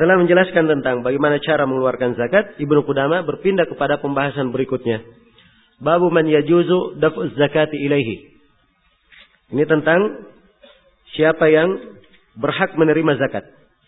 Setelah menjelaskan tentang bagaimana cara mengeluarkan zakat, Ibnu Qudamah berpindah kepada pembahasan berikutnya. Babu man yajuzu daf'uz zakati ilaihi. Ini tentang siapa yang berhak menerima zakat.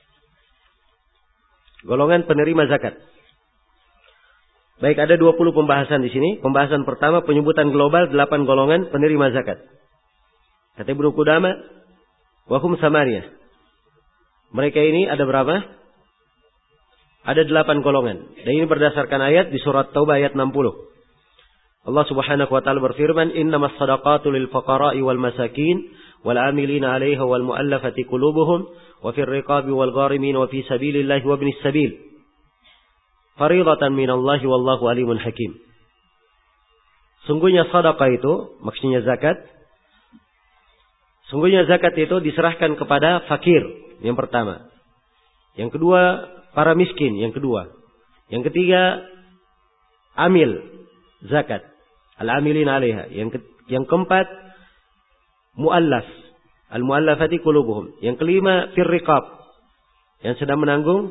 Golongan penerima zakat. Baik, ada 20 pembahasan di sini. Pembahasan pertama penyebutan global 8 golongan penerima zakat. Kata Ibnu Qudamah, wa hum samaniyah. Mereka ini ada berapa? Ada 8 golongan. Dan ini berdasarkan ayat di surat Taubah ayat 60. Allah Subhanahu wa taala berfirman, "Innamas shadaqatu lil fuqara'i wal masakin wal 'amilina 'alaiha wal mu'allafati qulubuhum wa fir riqabi wal gharimin wa fi sabilillahi wa ibnis sabil. Fariidatan minallahi wallahu alimun hakim." Sungguhnya sedekah itu, maksudnya zakat. Sungguhnya zakat itu diserahkan kepada fakir, yang pertama. Yang kedua, para miskin, yang kedua. Yang ketiga, amil zakat. Al-amilin 'alaiha. Yang keempat, mu'allaf. Al-mu'allafati qulubuhum. Yang kelima, fir riqab. Yang sedang menanggung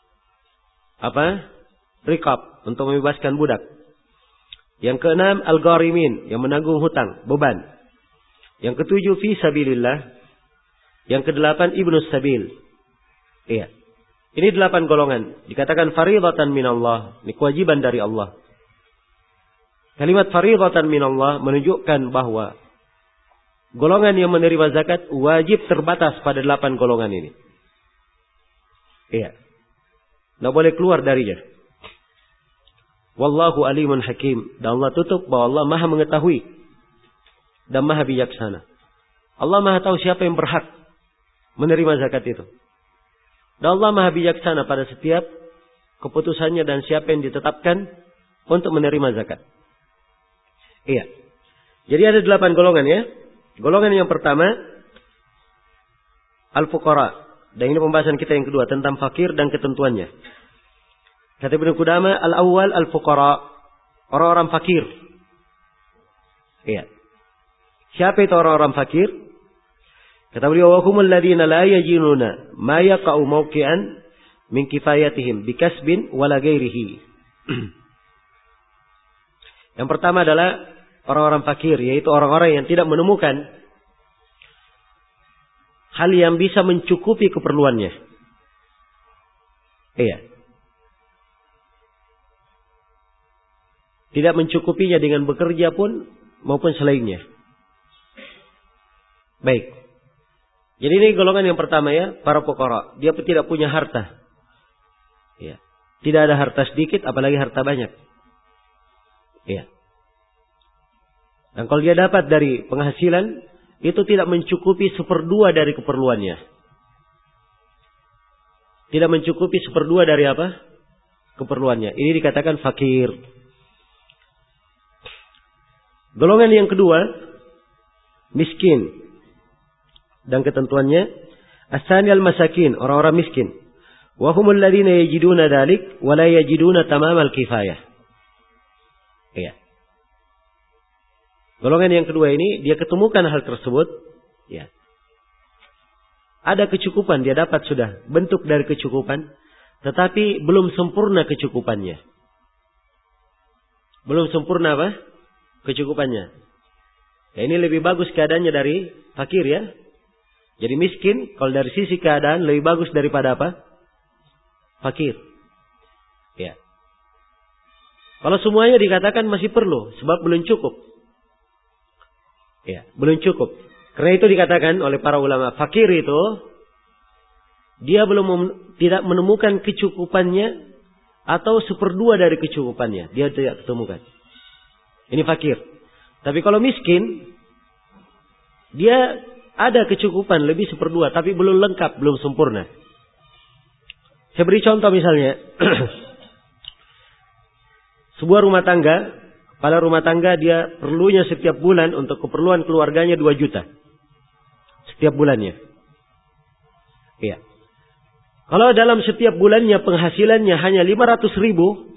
riqab, untuk membebaskan budak. Yang keenam, al-gharimin, yang menanggung hutang, beban. Yang ketujuh, fi sabilillah. Yang kedelapan, ibnus sabil. Iya. Ini 8 golongan. Dikatakan fariidatan minallah. Ini kewajiban dari Allah. Kalimat fariidatan minallah menunjukkan bahwa golongan yang menerima zakat wajib terbatas pada 8 golongan ini. Iya. Tidak boleh keluar darinya. Wallahu alimun hakim. Dan Allah tutup bahwa Allah maha mengetahui dan maha bijaksana. Allah maha tahu siapa yang berhak menerima zakat itu. Dan Allah maha bijaksana pada setiap keputusannya dan siapa yang ditetapkan untuk menerima zakat. Iya. Jadi ada 8 golongan ya. Golongan yang pertama, al-fuqara. Dan ini pembahasan kita yang kedua tentang fakir dan ketentuannya. Kata Ibnu Qudamah, al-awwal al-fuqara, orang-orang fakir. Iya. Siapa itu orang-orang fakir? Kata beliau, wa humul ladzina la yajiduna ma yaqa'u mawqi'an min kifayatihim bikasbin wala ghairihi. Yang pertama adalah orang-orang fakir, yaitu orang-orang yang tidak menemukan hal yang bisa mencukupi keperluannya. Iya. Tidak mencukupinya dengan bekerja pun maupun selainnya. Baik. Jadi ini golongan yang pertama ya, para fuqara. Dia tidak punya harta. Ya. Tidak ada harta sedikit, apalagi harta banyak. Ya. Dan kalau dia dapat dari penghasilan, itu tidak mencukupi 1/2 dari keperluannya. Tidak mencukupi 1/2 dari apa? Keperluannya. Ini dikatakan fakir. Golongan yang kedua, miskin. Dan ketentuannya, as-sani al-masakin, orang-orang miskin. Wa humul ladzina yajiduna dzalik wa la yajiduna tamamal kifayah. Iya. Golongan yang kedua ini, dia ketemukan hal tersebut, ya. Ada kecukupan, dia dapat sudah bentuk dari kecukupan, tetapi belum sempurna kecukupannya. Belum sempurna apa? Kecukupannya. Ya, ini lebih bagus keadaannya dari fakir ya. Jadi miskin, kalau dari sisi keadaan lebih bagus daripada apa? Fakir. Ya. Kalau semuanya dikatakan masih perlu, sebab belum cukup. Ya, belum cukup. Karena itu dikatakan oleh para ulama, fakir itu dia tidak menemukan kecukupannya atau 1/2 dari kecukupannya. Dia tidak ketemukan. Ini fakir. Tapi kalau miskin, dia ada kecukupan lebih 1/2, tapi belum lengkap, belum sempurna. Saya beri contoh misalnya. Sebuah rumah tangga, kepala rumah tangga dia perlunya setiap bulan untuk keperluan keluarganya 2 juta. Setiap bulannya. Iya. Kalau dalam setiap bulannya penghasilannya hanya 500.000,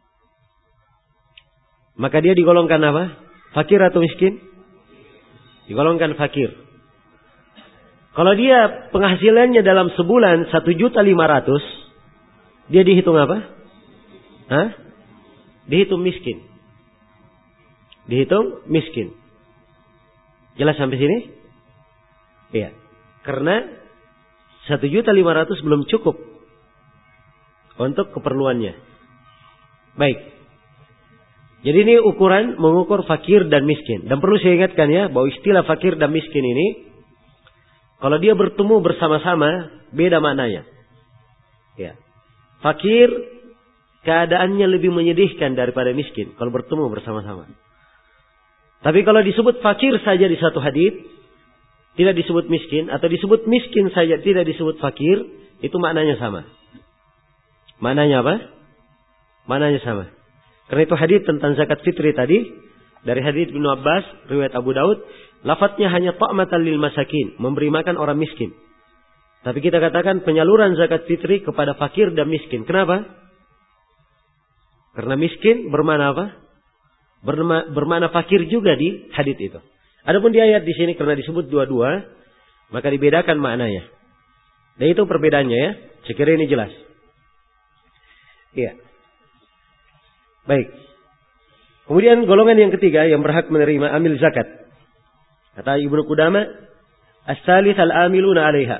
maka dia digolongkan apa? Fakir atau miskin? Digolongkan fakir. Kalau dia penghasilannya dalam sebulan 1.500.000, dia dihitung apa? Hah? Dihitung miskin. Dihitung miskin. Jelas sampai sini? Iya. Karena 1.500.000 belum cukup untuk keperluannya. Baik. Jadi ini ukuran mengukur fakir dan miskin. Dan perlu saya ingatkan ya, bahwa istilah fakir dan miskin ini, kalau dia bertemu bersama-sama, beda maknanya. Ya. Fakir, keadaannya lebih menyedihkan daripada miskin, kalau bertemu bersama-sama. Tapi kalau disebut fakir saja di satu hadits, tidak disebut miskin, atau disebut miskin saja tidak disebut fakir, itu maknanya sama. Maknanya apa? Maknanya sama. Karena itu hadits tentang zakat fitri tadi, dari hadits Ibnu Abbas, riwayat Abu Daud, lafadznya hanya ta'matan lil masakin, memberi makan orang miskin. Tapi kita katakan penyaluran zakat fitri kepada fakir dan miskin. Kenapa? Karena miskin bermakna apa? Bermakna fakir juga di hadits itu. Adapun di ayat di sini karena disebut dua-dua, maka dibedakan maknanya. Dan itu perbedaannya ya. Saya kira ini jelas. Iya. Baik. Kemudian golongan yang ketiga yang berhak menerima amil zakat. Kata Ibnu Qudamah, as-salits al-amiluna 'alaiha.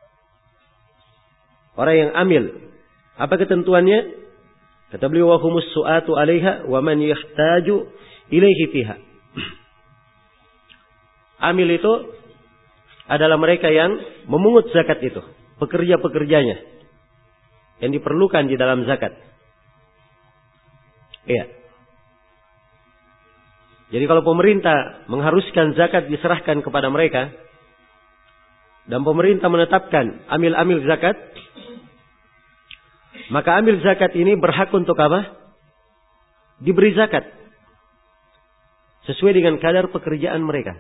Orang yang amil. Apa ketentuannya? Kata beliau, wa humus su'atu 'alaiha wa man yahtaju ilaihi fiha. Amil itu adalah mereka yang memungut zakat itu, pekerja-pekerjanya yang diperlukan di dalam zakat. Iya. Jadi kalau pemerintah mengharuskan zakat diserahkan kepada mereka, dan pemerintah menetapkan amil-amil zakat, maka amil zakat ini berhak untuk apa? Diberi zakat sesuai dengan kadar pekerjaan mereka.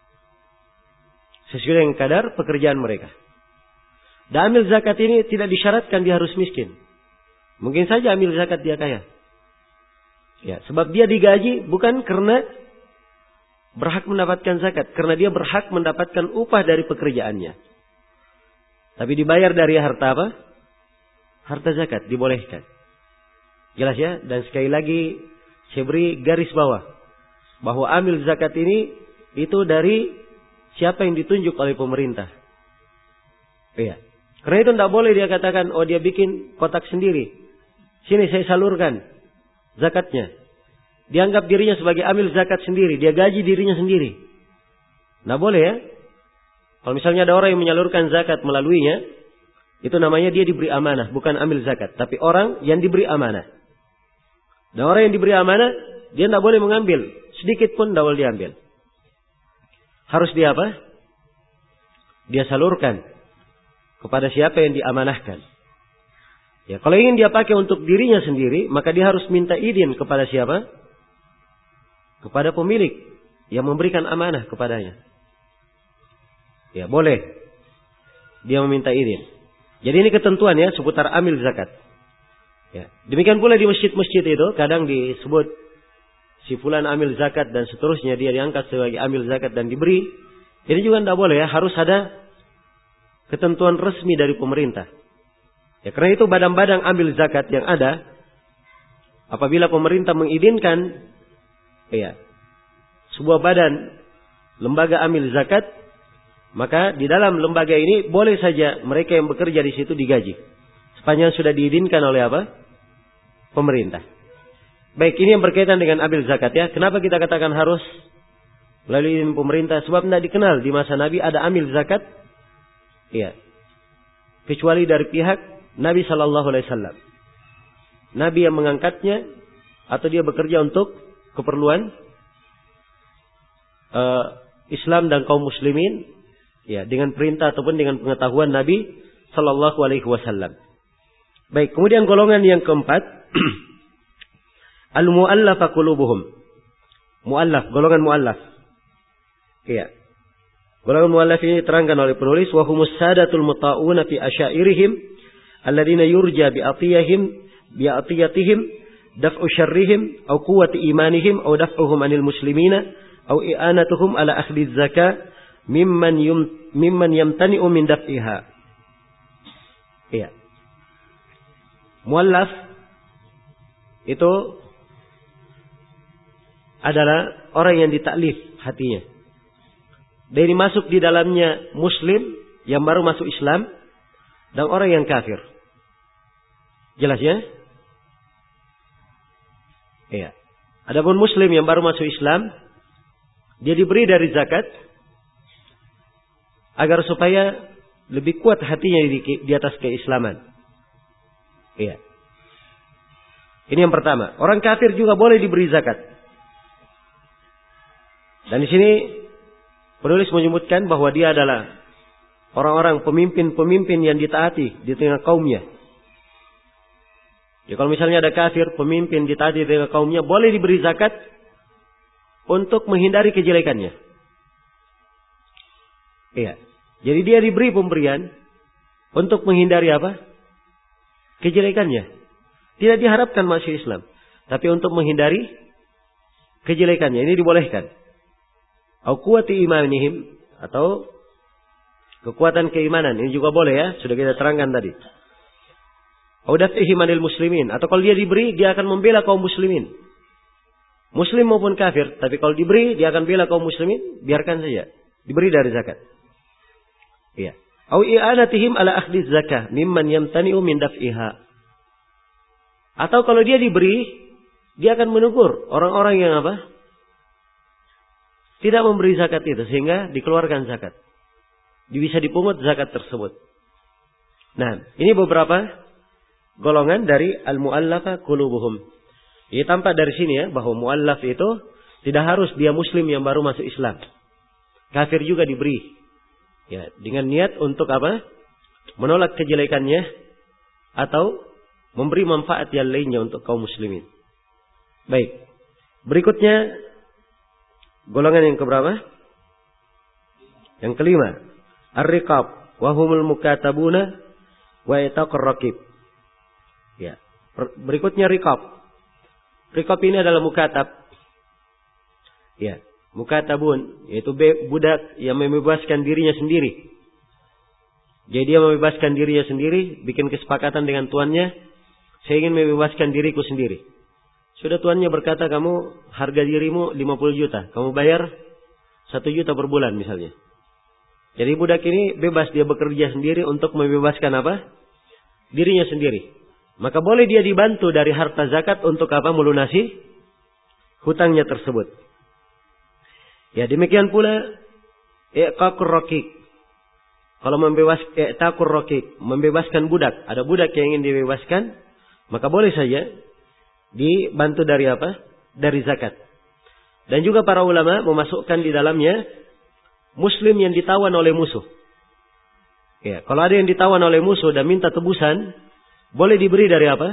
Sesuai dengan kadar pekerjaan mereka. Dan amil zakat ini tidak disyaratkan dia harus miskin. Mungkin saja amil zakat dia kaya. Ya, sebab dia digaji bukan karena berhak mendapatkan zakat, karena dia berhak mendapatkan upah dari pekerjaannya. Tapi dibayar dari harta apa? Harta zakat dibolehkan. Jelas ya? Dan sekali lagi saya beri garis bawah bahwa amil zakat ini itu dari siapa yang ditunjuk oleh pemerintah. Iya. Karena itu tidak boleh dia katakan, oh dia bikin kotak sendiri. Sini saya salurkan zakatnya. Dianggap dirinya sebagai amil zakat sendiri. Dia gaji dirinya sendiri. Tidak boleh ya. Kalau misalnya ada orang yang menyalurkan zakat melaluinya, itu namanya dia diberi amanah. Bukan amil zakat. Tapi orang yang diberi amanah. Dan orang yang diberi amanah, dia tidak boleh mengambil. Sedikit pun tidak boleh diambil. Harus dia apa? Dia salurkan kepada siapa yang diamanahkan. Ya, kalau ingin dia pakai untuk dirinya sendiri, maka dia harus minta izin kepada siapa? Kepada pemilik yang memberikan amanah kepadanya. Ya, boleh dia meminta izin. Jadi ini ketentuan ya seputar amil zakat. Ya, demikian pula di masjid-masjid itu kadang disebut si fulan amil zakat dan seterusnya, dia diangkat sebagai amil zakat dan diberi. Ini juga tidak boleh ya, harus ada ketentuan resmi dari pemerintah. Ya, karena itu badan-badan amil zakat yang ada, apabila pemerintah mengizinkan ya, sebuah badan lembaga amil zakat, maka di dalam lembaga ini boleh saja mereka yang bekerja di situ digaji, sepanjang sudah diizinkan oleh apa? Pemerintah. Baik, ini yang berkaitan dengan amil zakat ya. Kenapa kita katakan harus melalui izin pemerintah? Sebab tidak dikenal di masa Nabi ada amil zakat, ya, kecuali dari pihak Nabi Sallallahu Alaihi Wasallam. Nabi yang mengangkatnya atau dia bekerja untuk keperluan Islam dan kaum muslimin, ya, dengan perintah ataupun dengan pengetahuan Nabi Sallallahu Alaihi Wasallam. Baik, kemudian golongan yang keempat, al-mu'allafa qulubuhum. Mu'allaf, golongan mu'allaf. Iya. Golongan mu'allaf ini diterangkan oleh penulis, wa humus sadatul muta'una fi asyairihim alladziina yurja bi'atiyatihim daf'u syarrihim aw quwwati imanihim aw daf'uhum 'anil muslimina aw i'anatuhum 'ala akhli zakah mimman yamtani'u min daf'iha. Iya. Muallaf itu adalah orang yang ditaklif hatinya. Dan ini masuk di dalamnya muslim yang baru masuk Islam dan orang yang kafir. Jelas ya? Iya. Adapun muslim yang baru masuk Islam, dia diberi dari zakat agar supaya lebih kuat hatinya di atas keislaman. Iya. Ini yang pertama. Orang kafir juga boleh diberi zakat. Dan di sini penulis menyebutkan bahwa dia adalah orang-orang pemimpin-pemimpin yang ditaati di tengah kaumnya. Ya, kalau misalnya ada kafir, pemimpin ditaati di tengah kaumnya, boleh diberi zakat untuk menghindari kejelekannya. Iya. Jadi dia diberi pemberian untuk menghindari apa? Kejelekannya. Tidak diharapkan masuk Islam, tapi untuk menghindari kejelekannya. Ini dibolehkan. Au quwwati imanihim, atau kekuatan keimanan. Ini juga boleh ya, sudah kita terangkan tadi. Au daf'ihi manil muslimin, atau kalau dia diberi, dia akan membela kaum muslimin. Muslim maupun kafir, tapi kalau diberi, dia akan bela kaum muslimin, biarkan saja. Diberi dari zakat. Iya. Au i'anatihim ala akhdhi zakah mimman yamtani'u min daf'iha. Atau kalau dia diberi, dia akan menegur orang-orang yang apa? Tidak memberi zakat itu, sehingga dikeluarkan zakat. Bisa dipungut zakat tersebut. Nah, ini beberapa golongan dari al-mu'allafa qulubuhum. Ini tampak dari sini ya, bahwa mu'allaf itu tidak harus dia muslim yang baru masuk Islam. Kafir juga diberi. Ya, dengan niat untuk apa? Menolak kejelekannya atau memberi manfaat yang lainnya untuk kaum muslimin. Baik. Berikutnya golongan yang keberapa? Yang kelima, ar-riqab wa humul mukatabuna wa itaqur raqib. Ya. Berikutnya riqab. Riqab ini adalah mukatab. Ya, mukatabun, yaitu budak yang membebaskan dirinya sendiri. Jadi dia membebaskan dirinya sendiri, bikin kesepakatan dengan tuannya, saya ingin membebaskan diriku sendiri. Sudah tuannya berkata, kamu harga dirimu 50 juta. Kamu bayar 1 juta per bulan misalnya. Jadi budak ini bebas, dia bekerja sendiri untuk membebaskan apa? Dirinya sendiri. Maka boleh dia dibantu dari harta zakat untuk apa? Melunasi hutangnya tersebut. Ya, demikian pula i'taqur raqiq. Kalau i'taqur raqiq, membebaskan budak. Ada budak yang ingin dibebaskan, maka boleh saja dibantu dari apa? Dari zakat. Dan juga para ulama memasukkan di dalamnya muslim yang ditawan oleh musuh. Ya, kalau ada yang ditawan oleh musuh dan minta tebusan, boleh diberi dari apa?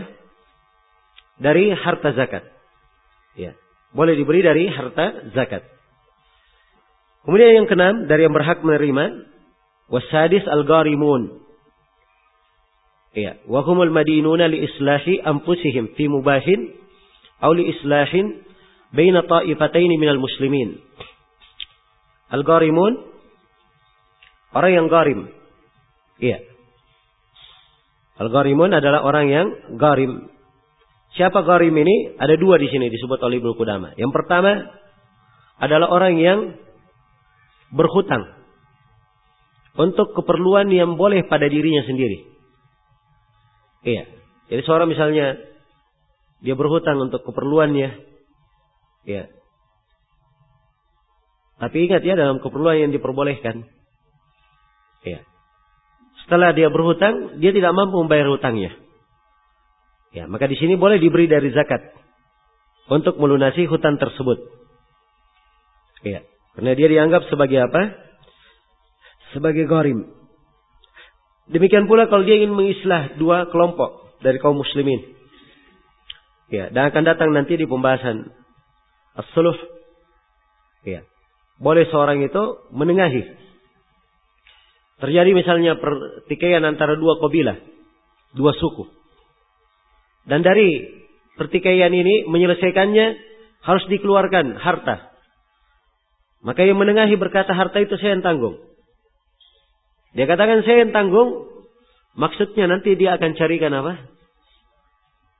Dari harta zakat. Ya, boleh diberi dari harta zakat. Kemudian yang keenam dari yang berhak menerima, wasadis al-gharimun. Ya, wa humul madinuna li islahi anfusihim fi mubahin aw li islahin baina ta'ifatayn minal muslimin. Al-gharimun, orang yang gharim. Iya. Al-gharimun adalah orang yang gharim. Siapa gharim ini? Ada dua di sini disebut oleh Ibnu Qudamah. Yang pertama adalah orang yang berhutang untuk keperluan yang boleh pada dirinya sendiri. Iya. Jadi seorang misalnya dia berhutang untuk keperluannya. Iya. Tapi ingat ya, dalam keperluan yang diperbolehkan. Iya. Setelah dia berhutang, dia tidak mampu membayar hutangnya. Ya, maka di sini boleh diberi dari zakat untuk melunasi hutang tersebut. Iya. Karena dia dianggap sebagai apa? Sebagai gharim. Demikian pula kalau dia ingin mengislah dua kelompok dari kaum muslimin. Ya, dan akan datang nanti di pembahasan as-sulh. Ya. Boleh seorang itu menengahi. Terjadi misalnya pertikaian antara dua kabilah, dua suku. Dan dari pertikaian ini menyelesaikannya harus dikeluarkan harta. Maka yang menengahi berkata, harta itu saya yang tanggung. Dia katakan saya yang tanggung, maksudnya nanti dia akan carikan apa?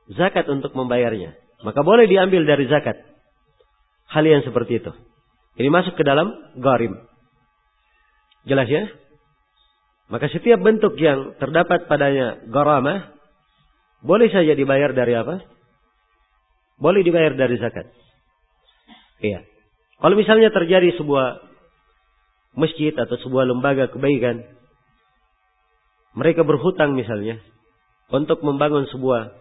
zakat untuk membayarnya, maka boleh diambil dari zakat. Hal yang seperti itu. Ini masuk ke dalam gharim. Jelas ya? Maka setiap bentuk yang terdapat padanya gharamah, boleh saja dibayar dari apa? Boleh dibayar dari zakat. Iya. Kalau misalnya terjadi sebuah masjid atau sebuah lembaga kebaikan, mereka berhutang misalnya untuk membangun sebuah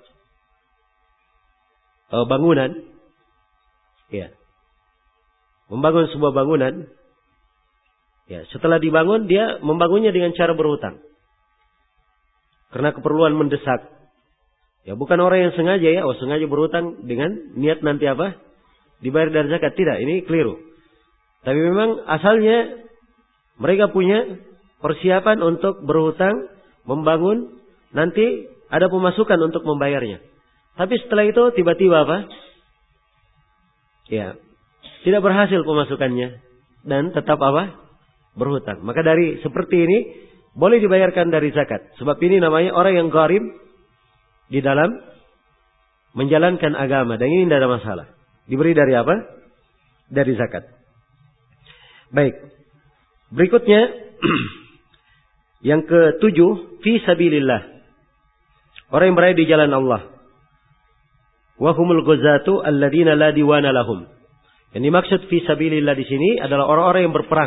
bangunan, ya, membangun sebuah bangunan, ya, setelah dibangun dia membangunnya dengan cara berhutang karena keperluan mendesak. Ya, bukan orang yang sengaja ya, sengaja berhutang dengan niat nanti apa? Dibayar dari zakat. Tidak, ini keliru. Tapi memang asalnya mereka punya persiapan untuk berhutang, membangun, nanti ada pemasukan untuk membayarnya. Tapi setelah itu tiba-tiba apa? Ya, tidak berhasil pemasukannya dan tetap apa? Berhutang. Maka dari seperti ini boleh dibayarkan dari zakat. Sebab ini namanya orang yang gharim di dalam menjalankan agama, dan ini tidak ada masalah. Diberi dari apa? Dari zakat. Baik. Berikutnya yang ke-7, fi sabilillah. Orang yang berada di jalan Allah. Wa humul ghazatu alladziina la diwana lahum. Yang dimaksud fi sabilillah di sini adalah orang-orang yang berperang,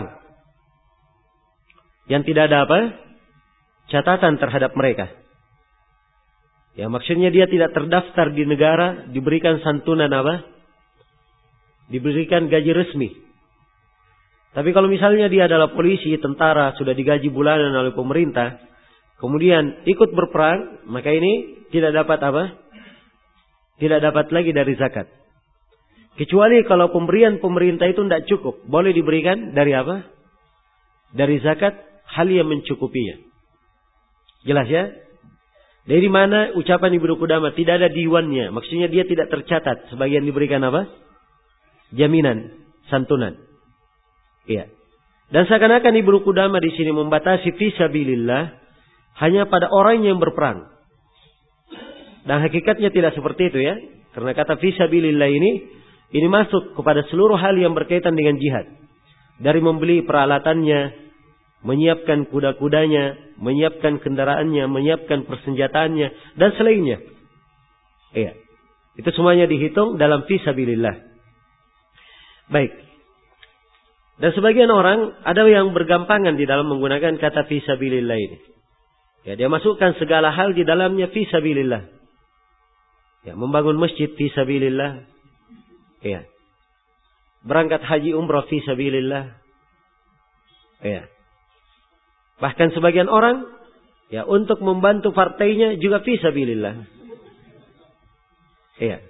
yang tidak ada apa? Catatan terhadap mereka. Ya, maksudnya dia tidak terdaftar di negara, diberikan santunan apa? Diberikan gaji resmi. Tapi kalau misalnya dia adalah polisi, tentara, sudah digaji bulanan oleh pemerintah, kemudian ikut berperang, maka ini tidak dapat apa? Tidak dapat lagi dari zakat. Kecuali kalau pemberian pemerintah itu tidak cukup, boleh diberikan dari apa? Dari zakat, hal yang mencukupinya. Jelas ya? Dari mana ucapan Ibnu Qudamah tidak ada diwannya, maksudnya dia tidak tercatat sebagian diberikan apa? Jaminan, santunan. Iya. Dan seakan-akan Ibnu Qudamah di sini membatasi fisabilillah hanya pada orang yang berperang. Dan hakikatnya tidak seperti itu ya. Karena kata fisabilillah ini masuk kepada seluruh hal yang berkaitan dengan jihad. Dari membeli peralatannya, menyiapkan kuda-kudanya, menyiapkan kendaraannya, menyiapkan persenjataannya, dan selainnya. Iya. Itu semuanya dihitung dalam fisabilillah. Baik. Dan sebagian orang ada yang bergampangan di dalam menggunakan kata fisabilillah ini. Ya, dia masukkan segala hal di dalamnya fisabilillah. Ya, membangun masjid fisabilillah. Ya. Berangkat haji umrah fisabilillah. Ya. Bahkan sebagian orang ya untuk membantu partainya juga fisabilillah. Ya.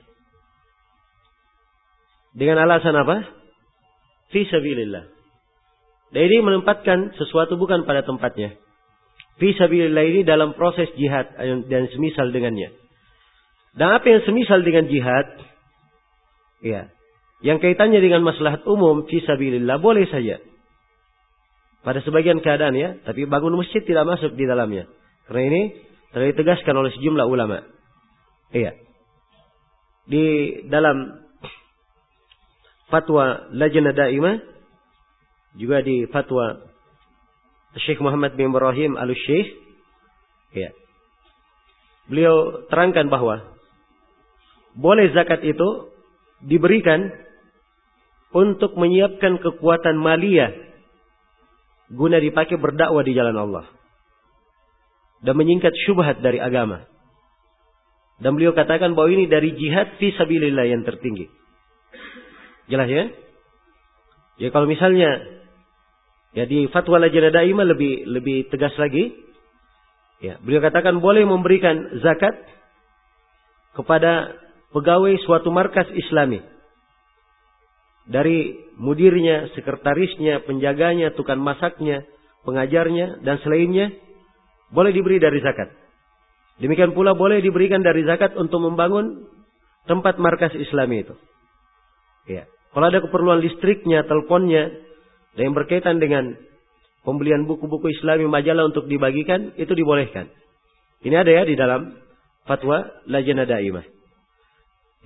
Dengan alasan apa? Fisabilillah. Dan ini menempatkan sesuatu bukan pada tempatnya. Fisabilillah ini dalam proses jihad dan semisal dengannya. Dan apa yang semisal dengan jihad, ya, yang kaitannya dengan maslahat umum, fisabilillah boleh saja. Pada sebagian keadaan ya, tapi bangun masjid tidak masuk di dalamnya. Karena ini telah ditegaskan oleh sejumlah ulama. Iya. Di dalam fatwa Lajnah Daimah, juga di fatwa Syekh Muhammad bin Ibrahim Al-Syekh, ya, beliau terangkan bahwa boleh zakat itu diberikan untuk menyiapkan kekuatan maliyah guna dipakai berdakwah di jalan Allah dan menyingkat syubhat dari agama. Dan beliau katakan bahwa ini dari jihad fi sabilillah yang tertinggi. Jelas ya? Ya, kalau misalnya ya di fatwa Lajnah Daimah lebih tegas lagi. Ya, beliau katakan boleh memberikan zakat kepada pegawai suatu markas Islami. Dari mudirnya, sekretarisnya, penjaganya, tukang masaknya, pengajarnya, dan selainnya, boleh diberi dari zakat. Demikian pula boleh diberikan dari zakat untuk membangun tempat markas Islami itu. Ya. Kalau ada keperluan listriknya, teleponnya, dan yang berkaitan dengan pembelian buku-buku Islami, majalah untuk dibagikan, itu dibolehkan. Ini ada ya di dalam fatwa Lajnah Daimah.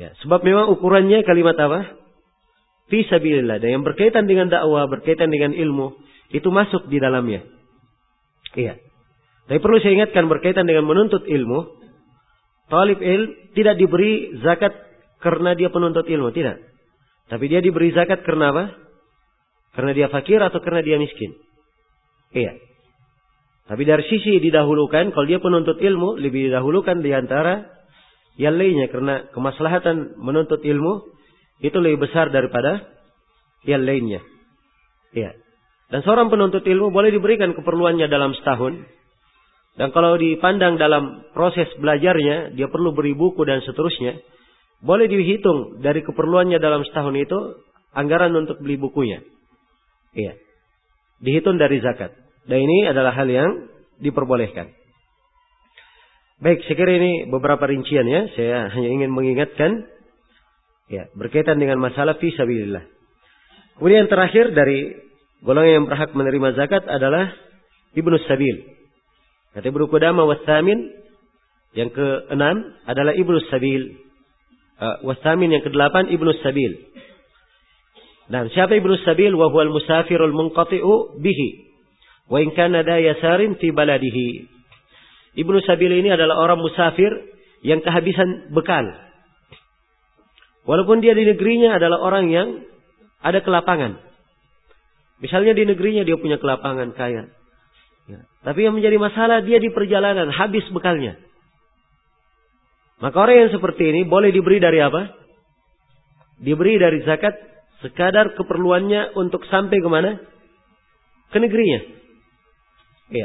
Ya, sebab memang ukurannya kalimat apa? Fi sabilillah. Dan yang berkaitan dengan dakwah, berkaitan dengan ilmu, itu masuk di dalamnya. Iya. Tapi perlu saya ingatkan berkaitan dengan menuntut ilmu, talib ilmu tidak diberi zakat karena dia penuntut ilmu, tidak. Tapi dia diberi zakat karena apa? Karena dia fakir atau karena dia miskin. Iya. Tapi dari sisi didahulukan, kalau dia penuntut ilmu, lebih didahulukan di antara yang lainnya. Karena kemaslahatan menuntut ilmu, itu lebih besar daripada yang lainnya. Iya. Dan seorang penuntut ilmu boleh diberikan keperluannya dalam setahun. Dan kalau dipandang dalam proses belajarnya, dia perlu beri buku dan seterusnya. Boleh dihitung dari keperluannya dalam setahun itu, anggaran untuk beli bukunya. Iya. Dihitung dari zakat. Dan ini adalah hal yang diperbolehkan. Baik, saya kira ini beberapa rincian ya. Saya hanya ingin mengingatkan. Ya, berkaitan dengan masalah fi sabilillah. Kemudian yang terakhir dari golongan yang berhak menerima zakat adalah Ibnu Sabil. Kata Ibnu Qudamah wasamin, yang ke-6 adalah Ibnu Sabil. Wasamin yang ke-8 Ibnu Sabil. Nah, siapa Ibnu Sabil? Wa huwal musafirul munqati'u bihi wa in kana da yasarin fi baladihi. Ibnu Sabil ini adalah orang musafir yang kehabisan bekal. Walaupun dia di negerinya adalah orang yang ada kelapangan. Misalnya di negerinya dia punya kelapangan kaya. Ya. Tapi yang menjadi masalah dia di perjalanan habis bekalnya. Maka orang yang seperti ini boleh diberi dari apa? Diberi dari zakat sekadar keperluannya untuk sampai kemana? Ke negerinya. Iya.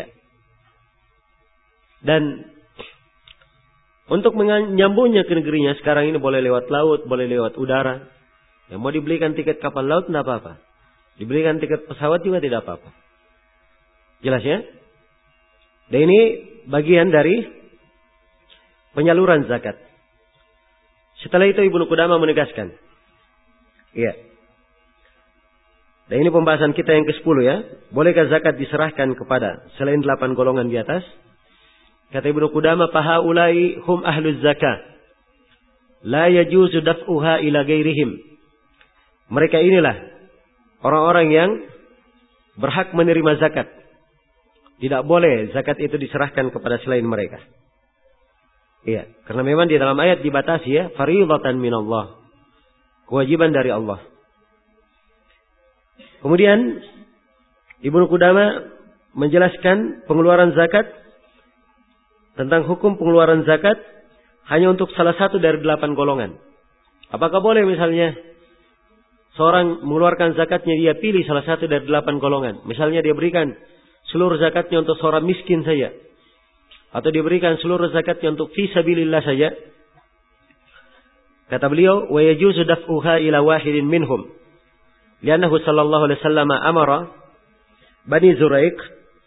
Dan untuk menyambungnya ke negerinya sekarang ini boleh lewat laut, boleh lewat udara. Yang mau dibelikan tiket kapal laut tidak apa-apa. Dibelikan tiket pesawat juga tidak apa-apa. Jelas ya? Dan ini bagian dari penyaluran zakat. Setelah itu Ibnu Qudamah menegaskan. Iya. Dan ini pembahasan kita yang ke-10 ya. Bolehkah zakat diserahkan kepada selain 8 golongan di atas? Kata Ibnu Qudamah, "Fahaulai hum ahluz zakah. La yajuzu daf'uha ila ghairihim." Mereka inilah orang-orang yang berhak menerima zakat. Tidak boleh zakat itu diserahkan kepada selain mereka. Iya, karena memang di dalam ayat dibatasi ya, fardhatan minallah. Kewajiban dari Allah. Kemudian Ibnu Qudamah menjelaskan pengeluaran zakat, tentang hukum pengeluaran zakat hanya untuk salah satu dari 8 golongan. Apakah boleh misalnya seorang mengeluarkan zakatnya dia pilih salah satu dari 8 golongan. Misalnya dia berikan seluruh zakatnya untuk seorang miskin saja. Atau diberikan seluruh zakatnya untuk fi sabilillah saja. Kata beliau, wa yajuzu daf'uha ila wahidin minhum. Li'annahu sallallahu alaihi wasallam amara Bani Zuraiq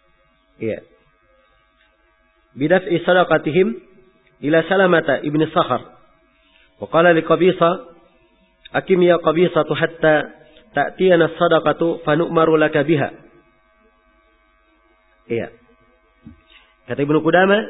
bidaf'i sadaqatihim ila Salamata ibn Sakhar. Wa qala li Qabisa, akim ya Qabisatu hatta ta'tiyana sadaqatu fanu'maru laka biha. Iya. Kata Ibnu Qudamah,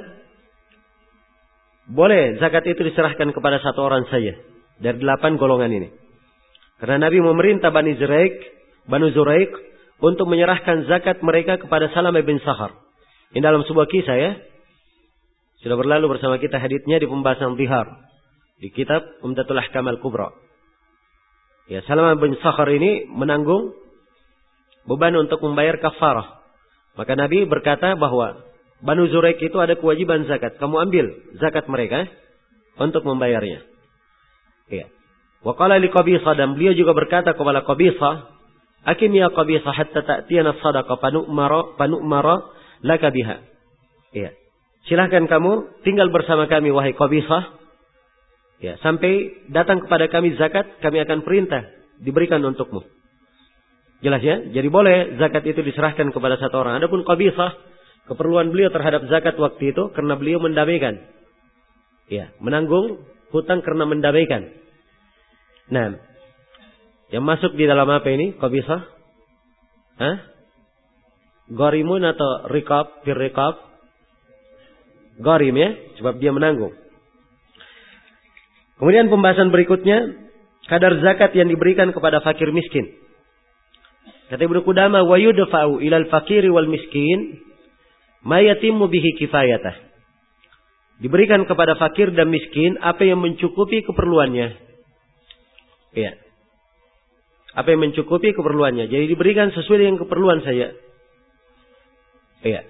boleh zakat itu diserahkan kepada satu orang saja dari 8 golongan ini. Karena Nabi memerintah Banu Zuraiq untuk menyerahkan zakat mereka kepada Salamah bin Sakhar. Ini dalam sebuah kisah ya. Sudah berlalu bersama kita haditsnya di pembahasan zihar di kitab Umdatul Ahkam Al-Kubra. Ya, Salamah bin Sakhar ini menanggung beban untuk membayar kafarah. Maka Nabi berkata bahwa Banu Zuraiq itu ada kewajiban zakat. Kamu ambil zakat mereka untuk membayarnya. Ya. Wa qala li Qabisah, dan beliau juga berkata kepada Qabisah, akim ya Qabisah hatta ta'tiyana sadaqah fanu'mara laka biha. Ya. Silahkan kamu tinggal bersama kami wahai Qabisah. Ya, sampai datang kepada kami zakat, kami akan perintah diberikan untukmu. Jelas ya? Jadi boleh zakat itu diserahkan kepada satu orang. Adapun Qabisah, keperluan beliau terhadap zakat waktu itu karena beliau mendamaikan. Ya, menanggung hutang karena mendamaikan. Nah, yang masuk di dalam apa ini? Qabisah? Hah? Gharimun atau riqab? Gharim ya, sebab dia menanggung. Kemudian pembahasan berikutnya, kadar zakat yang diberikan kepada fakir miskin. Kata Ibnu Qudamah, wa yudfa'u ilal fakiri wal miskin ma yatimmu bihi kifayatah. Diberikan kepada fakir dan miskin apa yang mencukupi keperluannya. Iya. Apa yang mencukupi keperluannya. Jadi diberikan sesuai dengan keperluan saya. Iya.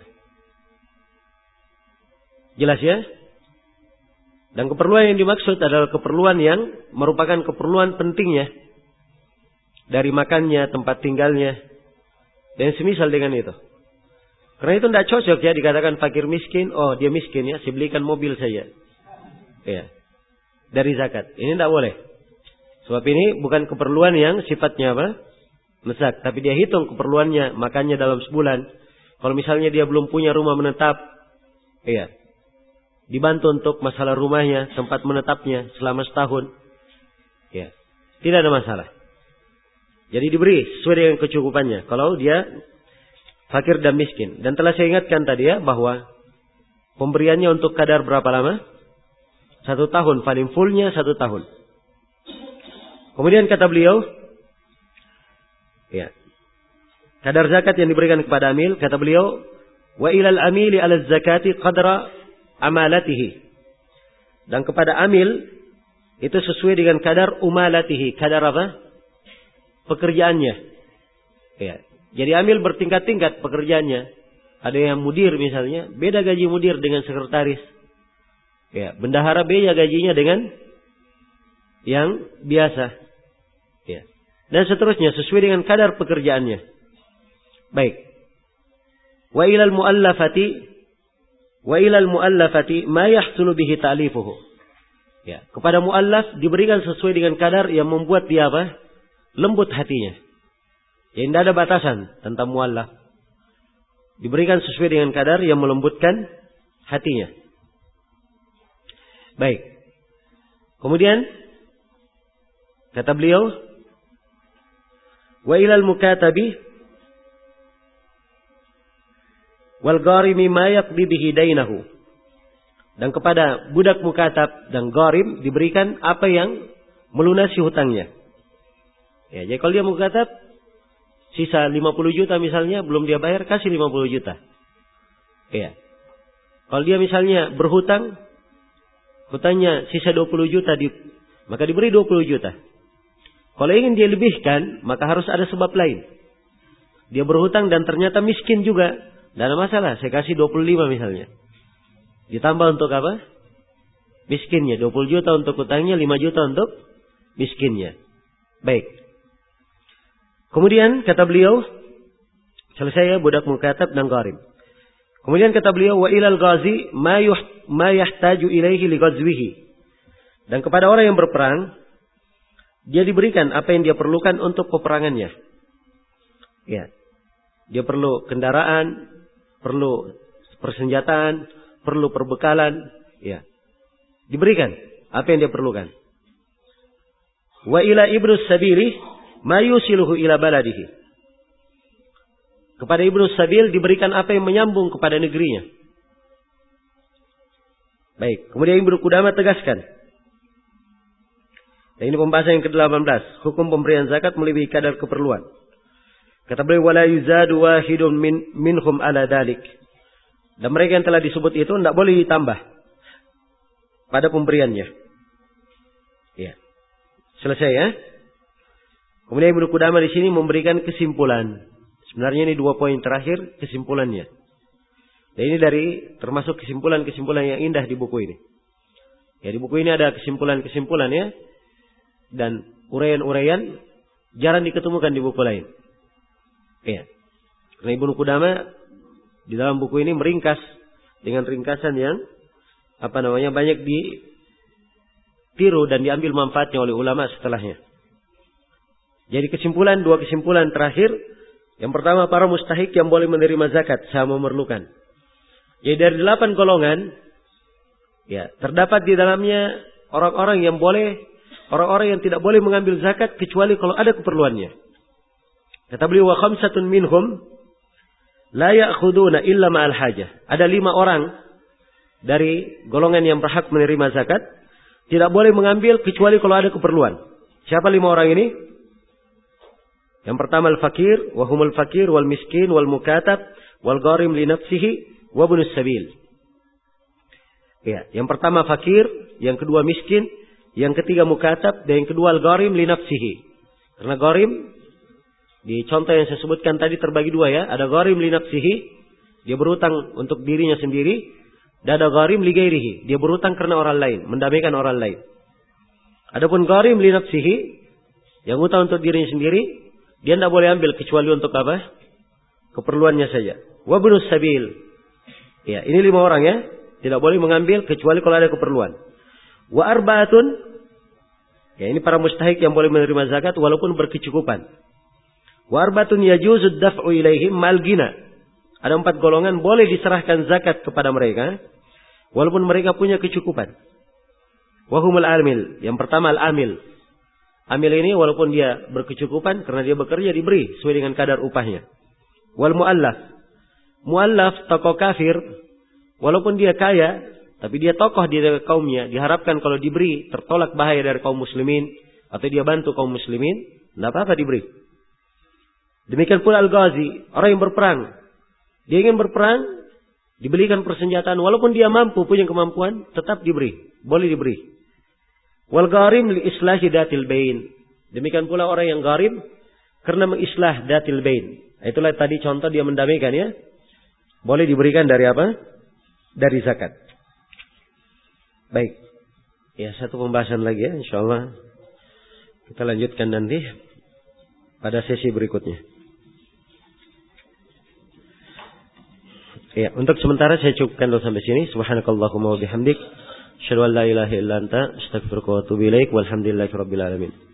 Jelas ya? Dan keperluan yang dimaksud adalah keperluan yang merupakan keperluan pentingnya. Dari makannya, tempat tinggalnya. Dan semisal dengan itu. Karena itu tidak cocok ya dikatakan fakir miskin. Oh dia miskin ya, saya belikan mobil saya. Ya. Dari zakat. Ini tidak boleh. Sebab ini bukan keperluan yang sifatnya apa? Mendesak. Tapi dia hitung keperluannya, makannya dalam sebulan. Kalau misalnya dia belum punya rumah menetap. Iya. Dibantu untuk masalah rumahnya, tempat menetapnya selama setahun. Ya. Tidak ada masalah. Jadi diberi sesuai dengan kecukupannya. Kalau dia fakir dan miskin. Dan telah saya ingatkan tadi ya bahwa pemberiannya untuk kadar berapa lama? 1 tahun. Paling fullnya 1 tahun. Kemudian kata beliau. Ya. Kadar zakat yang diberikan kepada amil. Kata beliau. Wa ilal amili ala zakati qadra amalatihi. Dan kepada amil itu sesuai dengan kadar umalatihi. Kadar apa? Pekerjaannya. Ya. Jadi amil bertingkat-tingkat pekerjaannya. Ada yang mudir misalnya, beda gaji mudir dengan sekretaris. Ya, bendahara beda gajinya dengan yang biasa. Ya. Dan seterusnya sesuai dengan kadar pekerjaannya. Baik. Wa ilal muallafati ma yahsulu bihi ta'lifuhu. Ya, kepada muallaf diberikan sesuai dengan kadar yang membuat dia apa? Lembut hatinya. Ya, tidak ada batasan tentang muallaf. Diberikan sesuai dengan kadar yang melembutkan hatinya. Baik. Kemudian kata beliau, wa ilal mukatabi wal gharimi ma yaqdi bihi dainahu. Dan kepada budak mukatab dan gharim diberikan apa yang melunasi hutangnya. Ya, jadi kalau dia mukatab sisa 50 juta misalnya belum dia bayar, kasih 50 juta. Ya. Kalau dia misalnya berhutang, hutangnya sisa 20 juta maka diberi 20 juta. Kalau ingin dia lebihkan, maka harus ada sebab lain. Dia berhutang dan ternyata miskin juga. Tidak ada masalah, saya kasih 25 misalnya. Ditambah untuk apa? Miskinnya. 20 juta untuk hutangnya, 5 juta untuk miskinnya. Baik. Kemudian kata beliau, selesai ya budak mukatab dan gharim. Kemudian kata beliau, wa ilal ghazi ma yahtaju ilaihi li ghazwihi. Dan kepada orang yang berperang, dia diberikan apa yang dia perlukan untuk peperangannya. Ya. Dia perlu kendaraan, perlu persenjataan, perlu perbekalan, ya. Diberikan apa yang dia perlukan. Wa ila ibnus sabili ma yusiluhu ila baladihi. Kepada ibnu sabil diberikan apa yang menyambung kepada negerinya. Baik, kemudian Ibnu Qudamah tegaskan. Dan ini pembahasan yang ke-18, hukum pemberian zakat melebihi kadar keperluan. Kata beliau, wala yuzadu wahidun minhum ala dalik. Dan mereka yang telah disebut itu tidak boleh ditambah pada pemberiannya. Ya. Selesai ya. Kemudian Ibnu Qudamah di sini memberikan kesimpulan. Sebenarnya ini 2 poin terakhir kesimpulannya. Dan ini termasuk kesimpulan-kesimpulan yang indah di buku ini. Ya, di buku ini ada kesimpulan-kesimpulan ya. Dan uraian-uraian jarang diketemukan di buku lain. Ya. Karena Ibnu Qudamah di dalam buku ini meringkas dengan ringkasan yang banyak ditiru dan diambil manfaatnya oleh ulama setelahnya. Jadi dua kesimpulan terakhir. Yang pertama, para mustahik yang boleh menerima zakat sama memerlukan. Jadi dari 8 golongan, ya, terdapat di dalamnya orang-orang yang tidak boleh mengambil zakat kecuali kalau ada keperluannya. Kata beliau, wa khamsatun minhum la ya'khuduna illa ma'al hajah. Ada 5 orang dari golongan yang berhak menerima zakat tidak boleh mengambil kecuali kalau ada keperluan. Siapa 5 orang ini? Yang pertama al-fakir, wa humul fakir wal miskin wal mukatab wal gharim li nafsihi wa ibnus sabil. Ya, yang pertama fakir, yang kedua miskin, yang ketiga mukatab, dan yang kedua al-gharim li nafsihi. Karena gharim di contoh yang saya sebutkan tadi terbagi 2 ya. Ada gharim li nafsihi, dia berutang untuk dirinya sendiri, dan ada gharim li ghairihi, dia berutang karena orang lain, mendamaikan orang lain. Adapun gharim li nafsihi, yang utang untuk dirinya sendiri, dia tidak boleh ambil kecuali untuk apa? Keperluannya saja. Wa ibnus sabil. Ya, ini 5 orang ya. Tidak boleh mengambil kecuali kalau ada keperluan. Wa arba'atun. Ya, ini para mustahik yang boleh menerima zakat walaupun berkecukupan. Wa arba'atun yajuzu daf'u ilaihim mal gina. Ada 4 golongan boleh diserahkan zakat kepada mereka walaupun mereka punya kecukupan. Wa humul amil. Yang pertama al-amil. Amil ini walaupun dia berkecukupan karena dia bekerja diberi sesuai dengan kadar upahnya. Wal mu'allaf. Mu'allaf tokoh kafir. Walaupun dia kaya, tapi dia tokoh di kaumnya, diharapkan kalau diberi tertolak bahaya dari kaum muslimin atau dia bantu kaum muslimin, tidak apa-apa diberi. Demikian pula al-ghazi, orang yang berperang. Dia ingin berperang, dibelikan persenjataan, walaupun dia mampu, punya kemampuan, tetap diberi, boleh diberi. Wal gharim li islahi datil bain. Demikian pula orang yang gharim karena mengislah datil bain. Itulah tadi contoh dia mendamaikan ya. Boleh diberikan dari apa? Dari zakat. Baik. Ya, satu pembahasan lagi ya, insyaallah. Kita lanjutkan nanti pada sesi berikutnya. Ya, untuk sementara saya cukupkan dulu sampai sini. Subhanakallahumma wa bihamdik, asyhadu an la ilaha illa anta, astaghfiruka wa atubu ilaik. Walhamdulillahirabbil alamin.